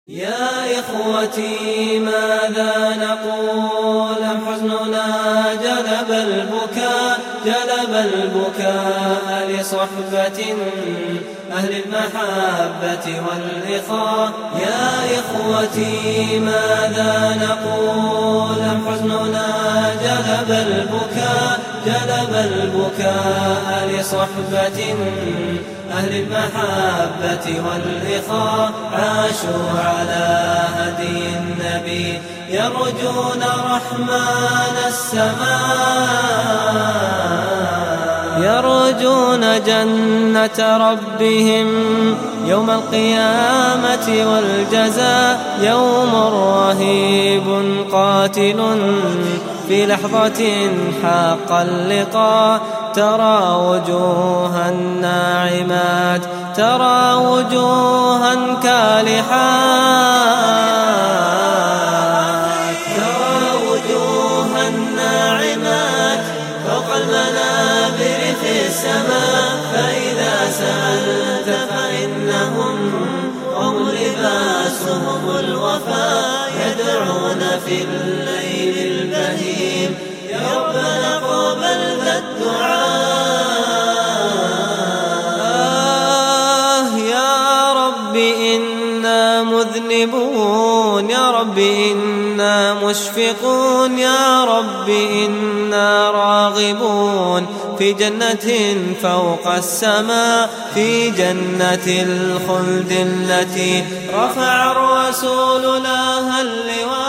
يا إخوتي ماذا نقول؟ حزننا جلب البكاء لصحبة أهل المحبة والإخاء. يا إخوتي ماذا نقول؟ حزننا جلب البكاء لصحبة أهل المحبة والإخاء. عاشوا على هدي النبي يرجون رحمن السماء، يرجون جنة ربهم يوم القيامة والجزاء. يوم رهيب قاتل في لحظة حق اللقاء. ترى وجوها ناعمات، ترى وجوها كالحات، ترى وجوها ناعمات فوق المنابر في السماء. فإذا سألت فإنهم هم لباسهم الوفاء. يدعون في الليل البهيم يا ربنا قبل ذا الدعاء. يا رب إنا مذنبون، يا رب إنا مشفقون، يا رب إنا راغبون في جنة فوق السماء، في جنة الخلد التي رفع الرسول لها اللواء.